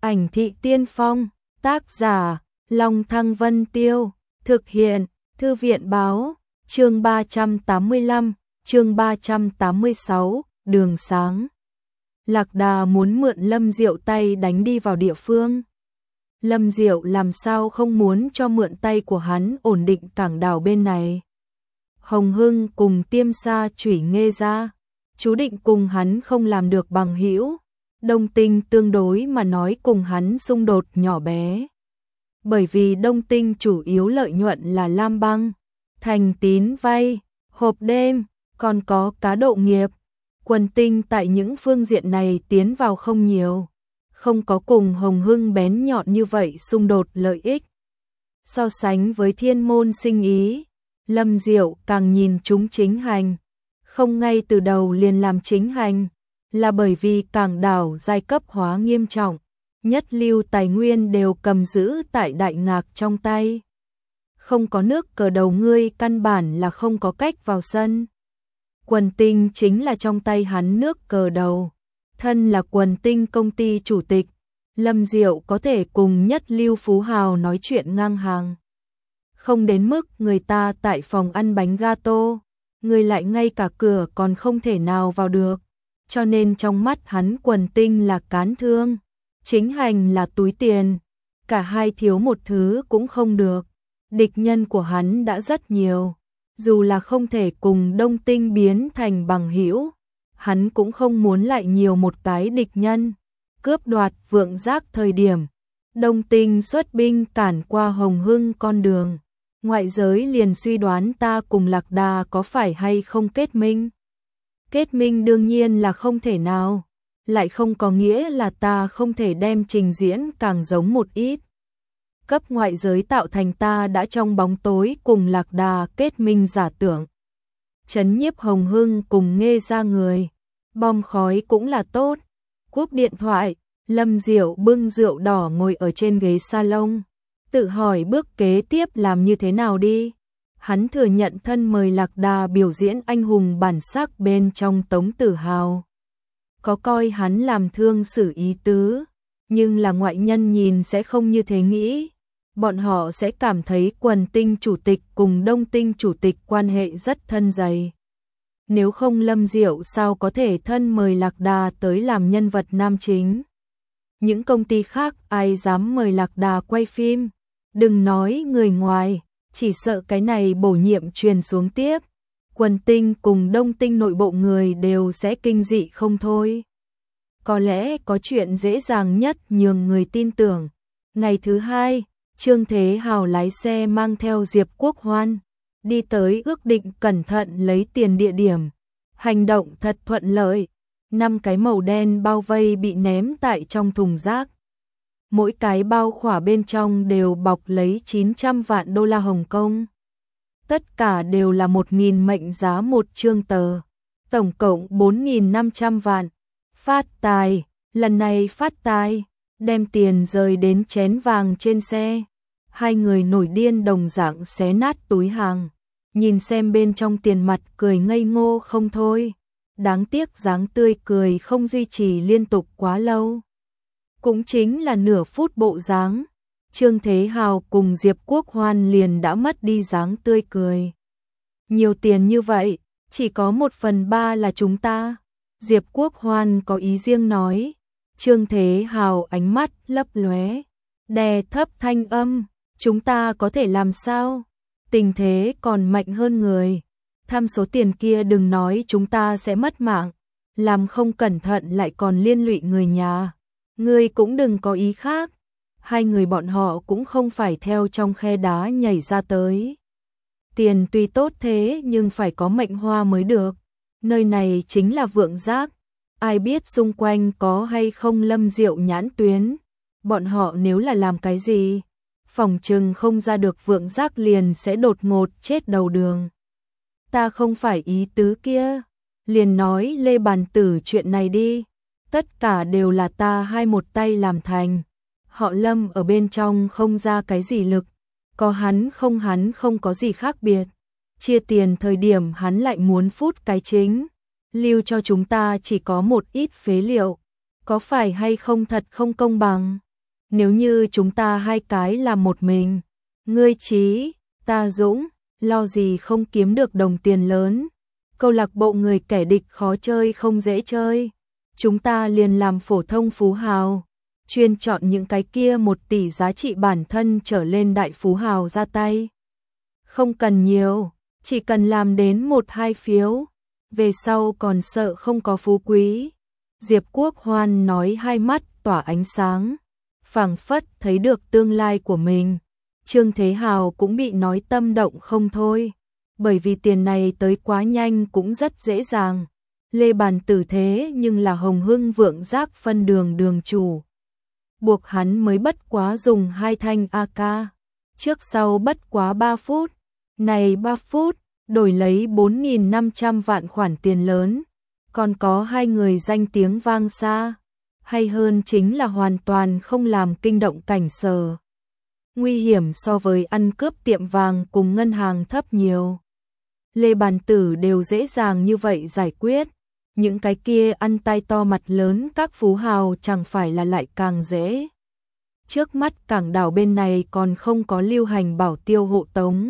Ảnh thị tiên phong, tác giả, Long Thăng Vân Tiêu, thực hiện, Thư viện báo, chương 385, chương 386, đường sáng. Lạc Đà muốn mượn Lâm Diệu tay đánh đi vào địa phương. Lâm Diệu làm sao không muốn cho mượn tay của hắn ổn định cảng đảo bên này. Hồng Hưng cùng Tiêm Sa chủy Nghê ra, chú định cùng hắn không làm được bằng hữu. Đông Tinh tương đối mà nói cùng hắn xung đột nhỏ bé. Bởi vì Đông Tinh chủ yếu lợi nhuận là Lam Băng, Thành Tín vay, hộp đêm, còn có cá độ nghiệp. Quần Tinh tại những phương diện này tiến vào không nhiều, không có cùng Hồng Hưng bén nhọn như vậy xung đột lợi ích. So sánh với Thiên Môn Sinh Ý, Lâm Diệu càng nhìn chúng Chính Hành, không ngay từ đầu liền làm Chính Hành, là bởi vì cảng đảo giai cấp hóa nghiêm trọng, nhất lưu tài nguyên đều cầm giữ tại Đại Ngạc trong tay. Không có nước cờ đầu ngươi căn bản là không có cách vào sân. Quần Tinh chính là trong tay hắn nước cờ đầu. Thân là Quần Tinh công ty chủ tịch, Lâm Diệu có thể cùng nhất lưu phú hào nói chuyện ngang hàng. Không đến mức người ta tại phòng ăn bánh gato, người lại ngay cả cửa còn không thể nào vào được. Cho nên trong mắt hắn Quần Tinh là cán thương, Chính Hành là túi tiền, cả hai thiếu một thứ cũng không được. Địch nhân của hắn đã rất nhiều, dù là không thể cùng Đông Tinh biến thành bằng hữu, hắn cũng không muốn lại nhiều một cái địch nhân. Cướp đoạt Vượng Giác thời điểm, Đông Tinh xuất binh cản qua Hồng Hưng con đường, ngoại giới liền suy đoán ta cùng Lạc Đà có phải hay không kết minh. Kết minh đương nhiên là không thể nào, lại không có nghĩa là ta không thể đem trình diễn càng giống một ít. Cấp ngoại giới tạo thành ta đã trong bóng tối cùng Lạc Đà kết minh giả tưởng. Trấn nhiếp Hồng Hưng cùng Nghê ra người, bom khói cũng là tốt. Cúp điện thoại, Lâm Diệu bưng rượu đỏ ngồi ở trên ghế salon, tự hỏi bước kế tiếp làm như thế nào đi. Hắn thừa nhận thân mời Lạc Đà biểu diễn anh hùng bản sắc bên trong Tống Tử Hào. Có coi hắn làm thương xử ý tứ, nhưng là ngoại nhân nhìn sẽ không như thế nghĩ. Bọn họ sẽ cảm thấy Quần Tinh chủ tịch cùng Đông Tinh chủ tịch quan hệ rất thân dày. Nếu không Lâm Diệu sao có thể thân mời Lạc Đà tới làm nhân vật nam chính. Những công ty khác ai dám mời Lạc Đà quay phim, đừng nói người ngoài, chỉ sợ cái này bổ nhiệm truyền xuống tiếp, Quần Tinh cùng Đông Tinh nội bộ người đều sẽ kinh dị không thôi. Có lẽ có chuyện dễ dàng nhất nhường người tin tưởng. Ngày thứ hai, Trương Thế Hào lái xe mang theo Diệp Quốc Hoan, đi tới ước định cẩn thận lấy tiền địa điểm. Hành động thật thuận lợi, 5 cái màu đen bao vây bị ném tại trong thùng rác. Mỗi cái bao khỏa bên trong đều bọc lấy 900 vạn đô la Hồng Kông. Tất cả đều là 1.000 mệnh giá một chương tờ, tổng cộng 4.500 vạn. Phát tài, lần này phát tài, đem tiền rời đến chén vàng trên xe. Hai người nổi điên đồng dạng xé nát túi hàng, nhìn xem bên trong tiền mặt cười ngây ngô không thôi. Đáng tiếc dáng tươi cười không duy trì liên tục quá lâu. Cũng chính là nửa phút bộ dáng, Trương Thế Hào cùng Diệp Quốc Hoan liền đã mất đi dáng tươi cười. Nhiều tiền như vậy, chỉ có 1/3 là chúng ta. Diệp Quốc Hoan có ý riêng nói. Trương Thế Hào ánh mắt lấp lóe, đè thấp thanh âm, chúng ta có thể làm sao? Tình thế còn mạnh hơn người. Tham số tiền kia đừng nói chúng ta sẽ mất mạng, làm không cẩn thận lại còn liên lụy người nhà. Ngươi cũng đừng có ý khác. Hai người bọn họ cũng không phải theo trong khe đá nhảy ra tới. Tiền tuy tốt thế nhưng phải có mệnh hoa mới được. Nơi này chính là Vượng Giác. Ai biết xung quanh có hay không Lâm Diệu nhãn tuyến. Bọn họ nếu là làm cái gì, phòng trừng không ra được Vượng Giác liền sẽ đột ngột chết đầu đường. Ta không phải ý tứ kia. Liền nói Lê Bàn Tử chuyện này đi. Tất cả đều là ta hai một tay làm thành. Họ Lâm ở bên trong không ra cái gì lực. Có hắn không có gì khác biệt. Chia tiền thời điểm hắn lại muốn phút cái chính. Lưu cho chúng ta chỉ có một ít phế liệu. Có phải hay không thật không công bằng? nếu như chúng ta hai cái làm một mình, ngươi Trí, ta Dũng, lo gì không kiếm được đồng tiền lớn. Câu lạc bộ người kẻ địch khó chơi không dễ chơi. Chúng ta liền làm phổ thông phú hào, chuyên chọn những cái kia 1 tỷ giá trị bản thân trở lên đại phú hào ra tay. Không cần nhiều, chỉ cần làm đến 1-2 phiếu, về sau còn sợ không có phú quý. Diệp Quốc Hoan nói, hai mắt tỏa ánh sáng, phảng phất thấy được tương lai của mình. Trương Thế Hào cũng bị nói tâm động không thôi, bởi vì tiền này tới quá nhanh cũng rất dễ dàng. Lê Bàn Tử thế nhưng là Hồng Hưng Vượng Giác phân đường chủ. Buộc hắn mới bất quá dùng 2 thanh AK, trước sau bất quá 3 phút. Này 3 phút, đổi lấy 4.500 vạn khoản tiền lớn, còn có 2 người danh tiếng vang xa. Hay hơn chính là hoàn toàn không làm kinh động cảnh sở. Nguy hiểm so với ăn cướp tiệm vàng cùng ngân hàng thấp nhiều. Lê Bàn Tử đều dễ dàng như vậy giải quyết. Những cái kia ăn tay to mặt lớn các phú hào chẳng phải là lại càng dễ. Trước mắt cảng đảo bên này còn không có lưu hành bảo tiêu hộ tống.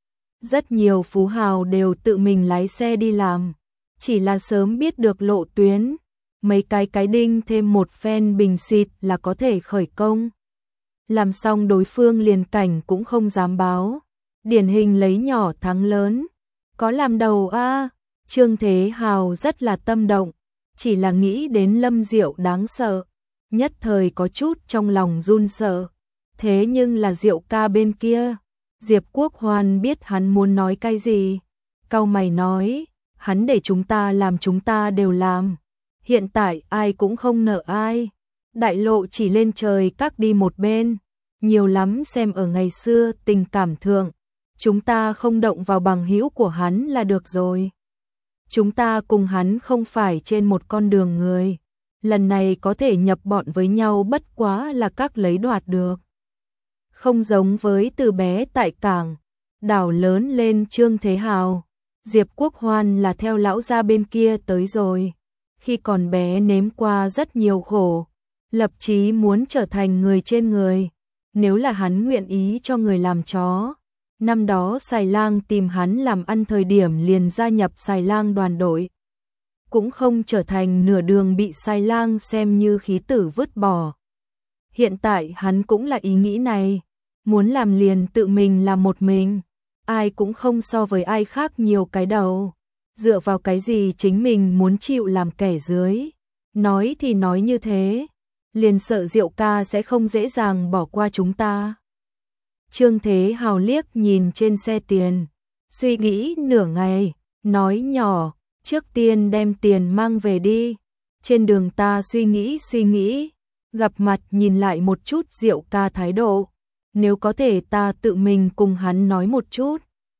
Rất nhiều phú hào đều tự mình lái xe đi làm. Chỉ là sớm biết được lộ tuyến, mấy cái đinh thêm một phen bình xịt là có thể khởi công. Làm xong đối phương liền cảnh cũng không dám báo. Điển hình lấy nhỏ thắng lớn. Có làm đầu a. Trương Thế Hào rất là tâm động, chỉ là nghĩ đến Lâm Diệu đáng sợ, nhất thời có chút trong lòng run sợ. Thế nhưng là Diệu ca bên kia, Diệp Quốc Hoan biết hắn muốn nói cái gì, cau mày nói, hắn để chúng ta làm chúng ta đều làm, hiện tại ai cũng không nợ ai, đại lộ chỉ lên trời các đi một bên, nhiều lắm xem ở ngày xưa tình cảm thượng, chúng ta không động vào bằng hữu của hắn là được rồi. Chúng ta cùng hắn không phải trên một con đường người, lần này có thể nhập bọn với nhau bất quá là các lấy đoạt được. Không giống với từ bé tại cảng, đảo lớn lên Trương Thế Hào, Diệp Quốc Hoan là theo lão gia bên kia tới rồi. Khi còn bé nếm qua rất nhiều khổ, lập chí muốn trở thành người trên người, nếu là hắn nguyện ý cho người làm chó. Năm đó Xài Lang tìm hắn làm ăn thời điểm liền gia nhập Xài Lang đoàn đội. Cũng không trở thành nửa đường bị Xài Lang xem như khí tử vứt bỏ. Hiện tại hắn cũng là ý nghĩ này, muốn làm liền tự mình làm một mình, ai cũng không so với ai khác nhiều cái đầu. Dựa vào cái gì chính mình muốn chịu làm kẻ dưới. Nói thì nói như thế, liền sợ Diệu ca sẽ không dễ dàng bỏ qua chúng ta. Trương Thế Hào liếc nhìn trên xe tiền, suy nghĩ nửa ngày, nói nhỏ, trước tiên đem tiền mang về đi, trên đường ta suy nghĩ, gặp mặt nhìn lại một chút Diệu ca thái độ, nếu có thể ta tự mình cùng hắn nói một chút.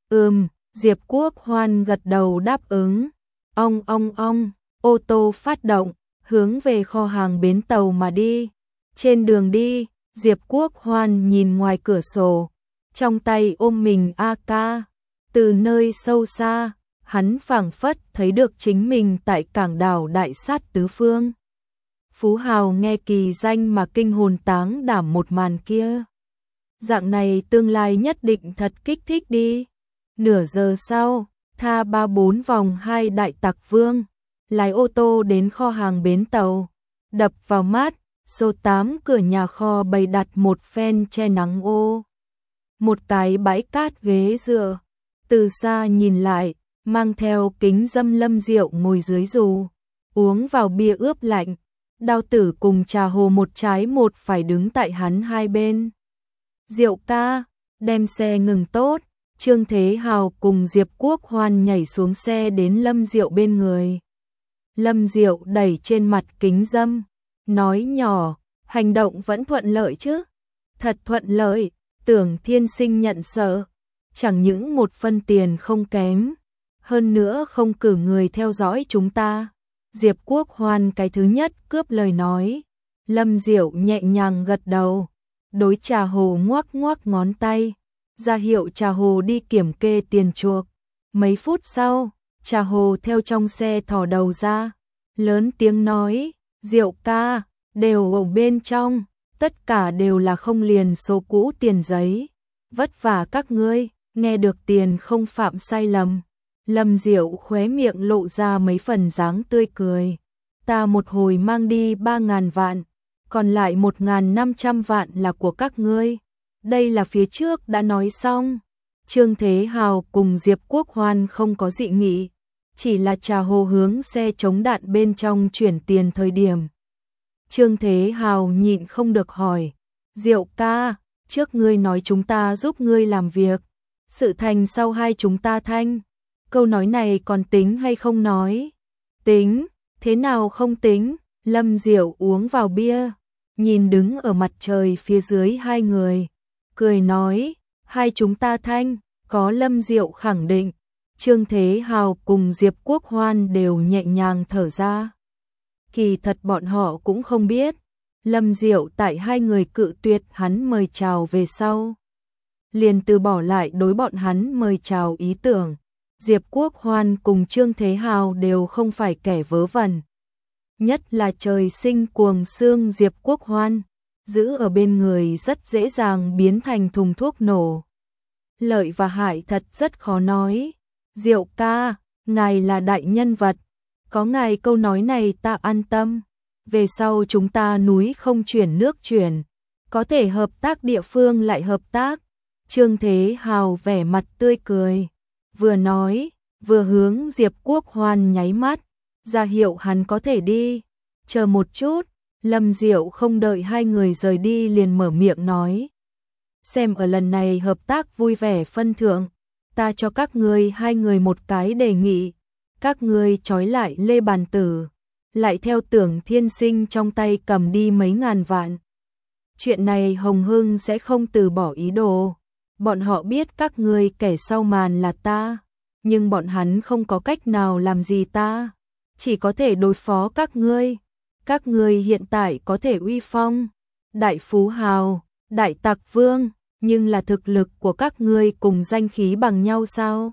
Diệp Quốc Hoan gật đầu đáp ứng. Ong, ô tô phát động, hướng về kho hàng bến tàu mà đi. Trên đường đi, Diệp Quốc Hoan nhìn ngoài cửa sổ, trong tay ôm mình AK, từ nơi sâu xa, hắn phảng phất thấy được chính mình tại cảng đảo đại sát tứ phương. Phú hào nghe kỳ danh mà kinh hồn táng đảm một màn kia. Dạng này tương lai nhất định thật kích thích đi. Nửa giờ sau, tha 3-4 vòng 2 đại tặc vương, lái ô tô đến kho hàng bến tàu, đập vào mắt, số 8 cửa nhà kho bày đặt một phen che nắng ô. Một cái bãi cát ghế dựa, từ xa nhìn lại, mang theo kính dâm Lâm Diệu ngồi dưới dù, uống vào bia ướp lạnh, Đao Tử cùng Trà Hồ một trái một phải đứng tại hắn hai bên. Diệu ca, đem xe ngừng tốt. Trương Thế Hào cùng Diệp Quốc Hoan nhảy xuống xe đến Lâm Diệu bên người. Lâm Diệu đẩy trên mặt kính dâm, nói nhỏ, hành động vẫn thuận lợi chứ? Thật thuận lợi, Tưởng Thiên Sinh nhận sợ, chẳng những một phân tiền không kém, hơn nữa không cử người theo dõi chúng ta. Diệp Quốc Hoan cái thứ nhất cướp lời nói. Lâm Diệu nhẹ nhàng gật đầu, đối Trà Hồ ngoắc ngoắc ngón tay, ra hiệu Trà Hồ đi kiểm kê tiền chuộc. Mấy phút sau, Trà Hồ theo trong xe thò đầu ra, lớn tiếng nói, Diệu ca, đều ở bên trong, tất cả đều là không liền số cũ tiền giấy. Vất vả các ngươi, nghe được tiền không phạm sai lầm. Lâm Diệu khóe miệng lộ ra mấy phần dáng tươi cười. Ta một hồi mang đi 3.000 vạn, còn lại 1.500 vạn là của các ngươi. Đây là phía trước đã nói xong. Trương Thế Hào cùng Diệp Quốc Hoan không có dị nghị, chỉ là trà hồ hướng xe chống đạn bên trong chuyển tiền thời điểm. Trương Thế Hào nhịn không được hỏi, Diệu ca, trước ngươi nói chúng ta giúp ngươi làm việc, sự thành sau hai chúng ta thanh. Câu nói này còn tính hay không nói? Tính, thế nào không tính? Lâm Diệu uống vào bia, nhìn đứng ở mặt trời phía dưới hai người, cười nói, hai chúng ta thanh. Có Lâm Diệu khẳng định, Trương Thế Hào cùng Diệp Quốc Hoan đều nhẹ nhàng thở ra. Kỳ thật bọn họ cũng không biết, Lâm Diệu tại hai người cự tuyệt hắn mời chào về sau, liền từ bỏ lại đối bọn hắn mời chào ý tưởng. Diệp Quốc Hoan cùng Trương Thế Hào đều không phải kẻ vớ vẩn. Nhất là trời sinh cuồng xương Diệp Quốc Hoan, giữ ở bên người rất dễ dàng biến thành thùng thuốc nổ. Lợi và hại thật rất khó nói. Diệu ca, ngài là đại nhân vật, có ngài câu nói này ta an tâm. Về sau chúng ta núi không chuyển nước chuyển, có thể hợp tác địa phương lại hợp tác. Trương Thế Hào vẻ mặt tươi cười, vừa nói, vừa hướng Diệp Quốc Hoan nháy mắt, ra hiệu hắn có thể đi. Chờ một chút, Lâm Diệu không đợi hai người rời đi liền mở miệng nói. Xem ở lần này hợp tác vui vẻ phân thượng, ta cho các ngươi hai người một cái đề nghị. Các ngươi trói lại Lê Bàn Tử, lại theo Tưởng Thiên Sinh trong tay cầm đi mấy ngàn vạn. Chuyện này Hồng Hưng sẽ không từ bỏ ý đồ. Bọn họ biết các ngươi kẻ sau màn là ta, nhưng bọn hắn không có cách nào làm gì ta, chỉ có thể đối phó các ngươi. Các ngươi hiện tại có thể uy phong, đại phú hào, đại tặc vương, nhưng là thực lực của các ngươi cùng danh khí bằng nhau sao?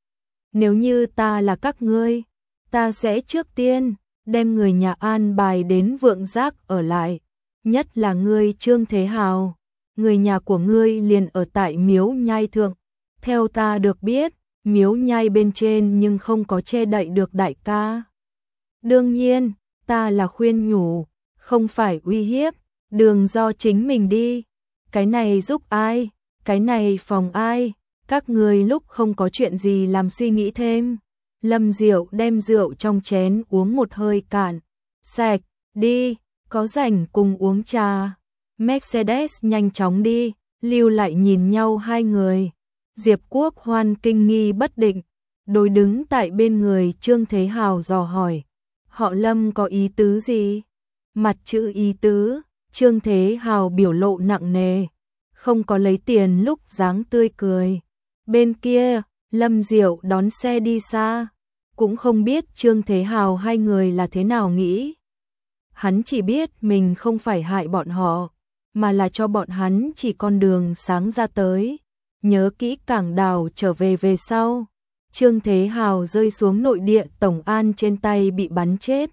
Nếu như ta là các ngươi, ta sẽ trước tiên đem người nhà an bài đến Vượng Giác ở lại, nhất là ngươi Trương Thế Hào, người nhà của ngươi liền ở tại Miếu Nhai thượng. Theo ta được biết, Miếu Nhai bên trên nhưng không có che đậy được đại ca. Đương nhiên, ta là khuyên nhủ, không phải uy hiếp, đường do chính mình đi. Cái này giúp ai, cái này phòng ai, các ngươi lúc không có chuyện gì làm suy nghĩ thêm. Lâm Diệu đem rượu trong chén uống một hơi cạn sạch, đi, có rảnh cùng uống trà. Mercedes nhanh chóng đi, lưu lại nhìn nhau hai người. Diệp Quốc Hoan kinh nghi bất định, đối đứng tại bên người Trương Thế Hào dò hỏi, họ Lâm có ý tứ gì? Mặt chữ ý tứ, Trương Thế Hào biểu lộ nặng nề, không có lấy tiền lúc dáng tươi cười. Bên kia, Lâm Diệu đón xe đi xa, cũng không biết Trương Thế Hào hai người là thế nào nghĩ. Hắn chỉ biết mình không phải hại bọn họ, mà là cho bọn hắn chỉ con đường sáng ra tới. Nhớ kỹ Cảng Đào trở về sau, Trương Thế Hào rơi xuống nội địa tổng an trên tay bị bắn chết.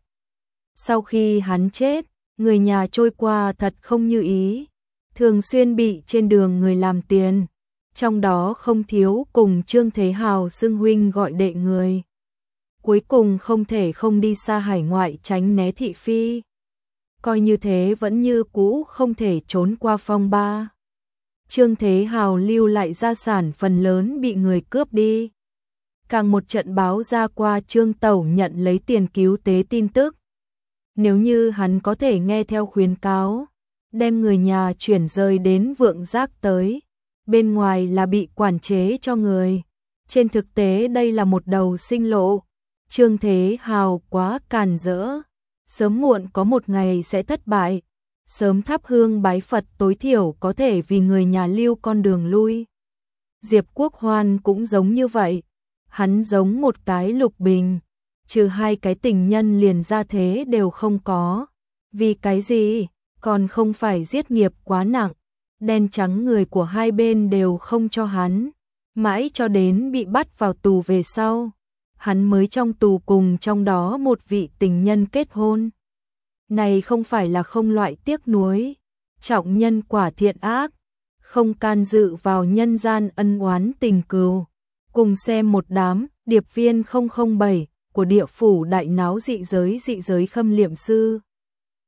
Sau khi hắn chết, người nhà trôi qua thật không như ý, thường xuyên bị trên đường người làm tiền, trong đó không thiếu cùng Trương Thế Hào xưng huynh gọi đệ người. Cuối cùng không thể không đi xa hải ngoại tránh né thị phi. Coi như thế vẫn như cũ không thể trốn qua phong ba. Trương Thế Hào lưu lại gia sản phần lớn bị người cướp đi. Càng một trận báo ra qua Trương Tẩu nhận lấy tiền cứu tế tin tức. Nếu như hắn có thể nghe theo khuyến cáo, đem người nhà chuyển rời đến Vượng Giác tới, bên ngoài là bị quản chế cho người. Trên thực tế đây là một đầu sinh lộ. Trương Thế Hào quá càn rỡ, sớm muộn có một ngày sẽ thất bại. Sớm thắp hương bái Phật tối thiểu có thể vì người nhà lưu con đường lui. Diệp Quốc Hoan cũng giống như vậy, hắn giống một cái lục bình, trừ hai cái tình nhân liền ra thế đều không có. Vì cái gì? Còn không phải giết nghiệp quá nặng, đen trắng người của hai bên đều không cho hắn, mãi cho đến bị bắt vào tù về sau, hắn mới trong tù cùng trong đó một vị tình nhân kết hôn. Này không phải là không loại tiếc nuối, trọng nhân quả thiện ác, không can dự vào nhân gian ân oán tình cừu. Cùng xem một đám điệp viên 007 của địa phủ đại náo dị giới Khâm Liệm Sư.